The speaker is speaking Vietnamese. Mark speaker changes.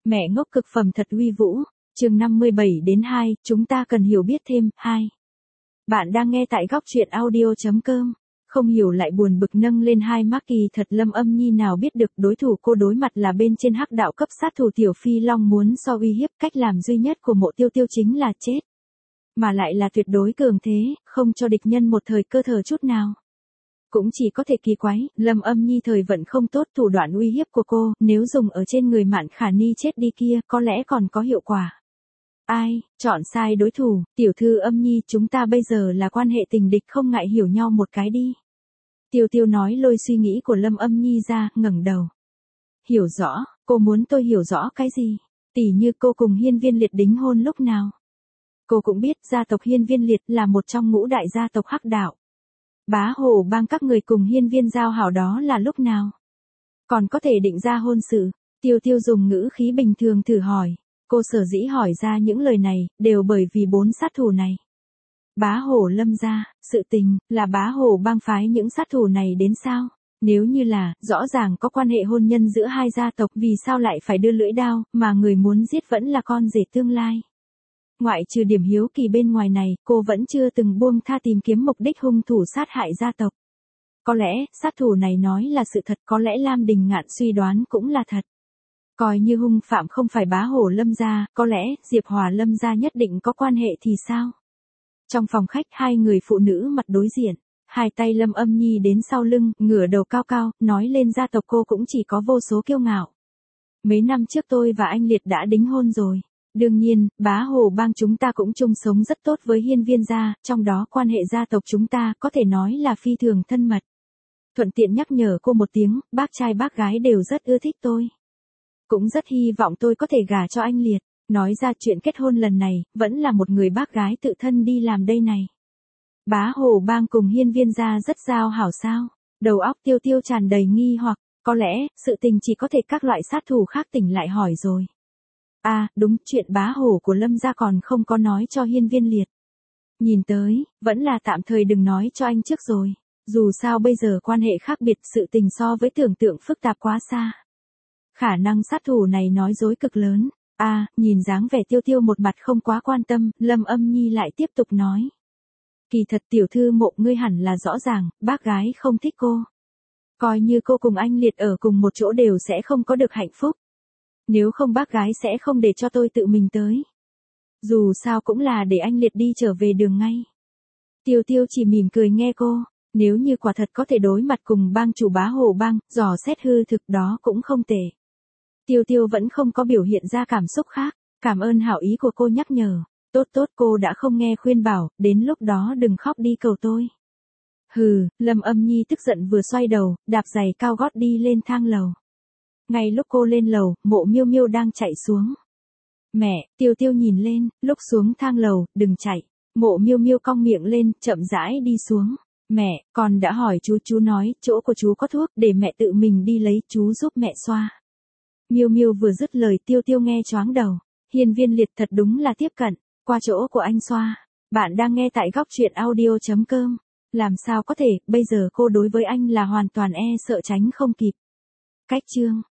Speaker 1: Mẹ ngốc cực phẩm thật uy vũ. Chương 57-2, chúng ta cần hiểu biết thêm. 2. Bạn đang nghe tại góc truyện audio.com. Không hiểu lại buồn bực nâng lên hai mắt kỳ thật. Lâm Âm Nhi nào biết được đối thủ cô đối mặt là bên trên hắc đạo cấp sát thủ Tiểu Phi Long muốn so uy hiếp, cách làm duy nhất của Mộ Tiêu Tiêu chính là chết. Mà lại là tuyệt đối cường thế, không cho địch nhân một thời cơ thở chút nào. Cũng chỉ có thể kỳ quái, Lâm Âm Nhi thời vận không tốt, thủ đoạn uy hiếp của cô, nếu dùng ở trên người Mạn Khả Ni chết đi kia, có lẽ còn có hiệu quả. Ai, chọn sai đối thủ, tiểu thư Âm Nhi, chúng ta bây giờ là quan hệ tình địch, không ngại hiểu nhau một cái đi. Tiêu Tiêu nói lôi suy nghĩ của Lâm Âm Nhi ra, ngẩng đầu. Hiểu rõ, cô muốn tôi hiểu rõ cái gì? Tỉ như cô cùng Hiên Viên Liệt đính hôn lúc nào? Cô cũng biết gia tộc Hiên Viên Liệt là một trong ngũ đại gia tộc hắc đạo. Bá Hồ Bang các người cùng Hiên Viên giao hảo đó là lúc nào? Còn có thể định ra hôn sự? Tiêu Tiêu dùng ngữ khí bình thường thử hỏi. Cô sở dĩ hỏi ra những lời này, đều bởi vì 4 sát thủ này. Bá Hồ Lâm gia, sự tình, là Bá Hồ Bang phái những sát thủ này đến sao? Nếu như là, rõ ràng có quan hệ hôn nhân giữa hai gia tộc, vì sao lại phải đưa lưỡi dao, mà người muốn giết vẫn là con rể tương lai? Ngoại trừ điểm hiếu kỳ bên ngoài này, cô vẫn chưa từng buông tha tìm kiếm mục đích hung thủ sát hại gia tộc. Có lẽ, sát thủ này nói là sự thật, có lẽ Lam Đình Ngạn suy đoán cũng là thật. Coi như hung phạm không phải Bá Hồ Lâm gia, có lẽ, Diệp Hòa Lâm gia nhất định có quan hệ thì sao? Trong phòng khách, hai người phụ nữ mặt đối diện, hai tay Lâm Âm Nhi đến sau lưng, ngửa đầu cao cao, nói lên gia tộc cô cũng chỉ có vô số kiêu ngạo. Mấy năm trước tôi và anh Liệt đã đính hôn rồi. Đương nhiên, Bá Hồ Bang chúng ta cũng chung sống rất tốt với Hiên Viên gia, trong đó quan hệ gia tộc chúng ta có thể nói là phi thường thân mật. Thuận tiện nhắc nhở cô một tiếng, bác trai bác gái đều rất ưa thích tôi. Cũng rất hy vọng tôi có thể gả cho anh Liệt. Nói ra chuyện kết hôn lần này, vẫn là một người bác gái tự thân đi làm đây này. Bá Hồ Bang cùng Hiên Viên gia rất giao hảo sao? Đầu óc Tiêu Tiêu tràn đầy nghi hoặc, có lẽ, sự tình chỉ có thể các loại sát thủ khác tỉnh lại hỏi rồi. À, đúng, chuyện Bá Hồ của Lâm gia còn không có nói cho Hiên Viên Liệt. Nhìn tới, vẫn là tạm thời đừng nói cho anh trước rồi. Dù sao bây giờ quan hệ khác biệt, sự tình so với tưởng tượng phức tạp quá xa. Khả năng sát thủ này nói dối cực lớn. À, nhìn dáng vẻ Tiêu Tiêu một mặt không quá quan tâm, Lâm Âm Nhi lại tiếp tục nói. Kỳ thật tiểu thư Mộ, ngươi hẳn là rõ ràng, bác gái không thích cô. Coi như cô cùng anh Liệt ở cùng một chỗ đều sẽ không có được hạnh phúc. Nếu không bác gái sẽ không để cho tôi tự mình tới. Dù sao cũng là để anh Liệt đi trở về đường ngay. Tiêu Tiêu chỉ mỉm cười nghe cô. Nếu như quả thật có thể đối mặt cùng bang chủ Bá Hồ Bang, dò xét hư thực đó cũng không tệ. Tiêu Tiêu vẫn không có biểu hiện ra cảm xúc khác. Cảm ơn hảo ý của cô nhắc nhở. Tốt tốt, cô đã không nghe khuyên bảo, đến lúc đó đừng khóc đi cầu tôi. Hừ, Lâm Âm Nhi tức giận vừa xoay đầu, đạp giày cao gót đi lên thang lầu. Ngay lúc cô lên lầu, Mộ Miêu Miêu đang chạy xuống. Mẹ, Tiêu Tiêu nhìn lên, lúc xuống thang lầu, đừng chạy. Mộ Miêu Miêu cong miệng lên, chậm rãi đi xuống. Mẹ, con đã hỏi chú nói, chỗ của chú có thuốc, để mẹ tự mình đi lấy, chú giúp mẹ xoa. Miêu Miêu vừa dứt lời, Tiêu Tiêu nghe choáng đầu. Hiên Viên Liệt thật đúng là tiếp cận, qua chỗ của anh xoa. Bạn đang nghe tại góc truyện audio.com. Làm sao có thể, bây giờ cô đối với anh là hoàn toàn e sợ tránh không kịp. Cách chương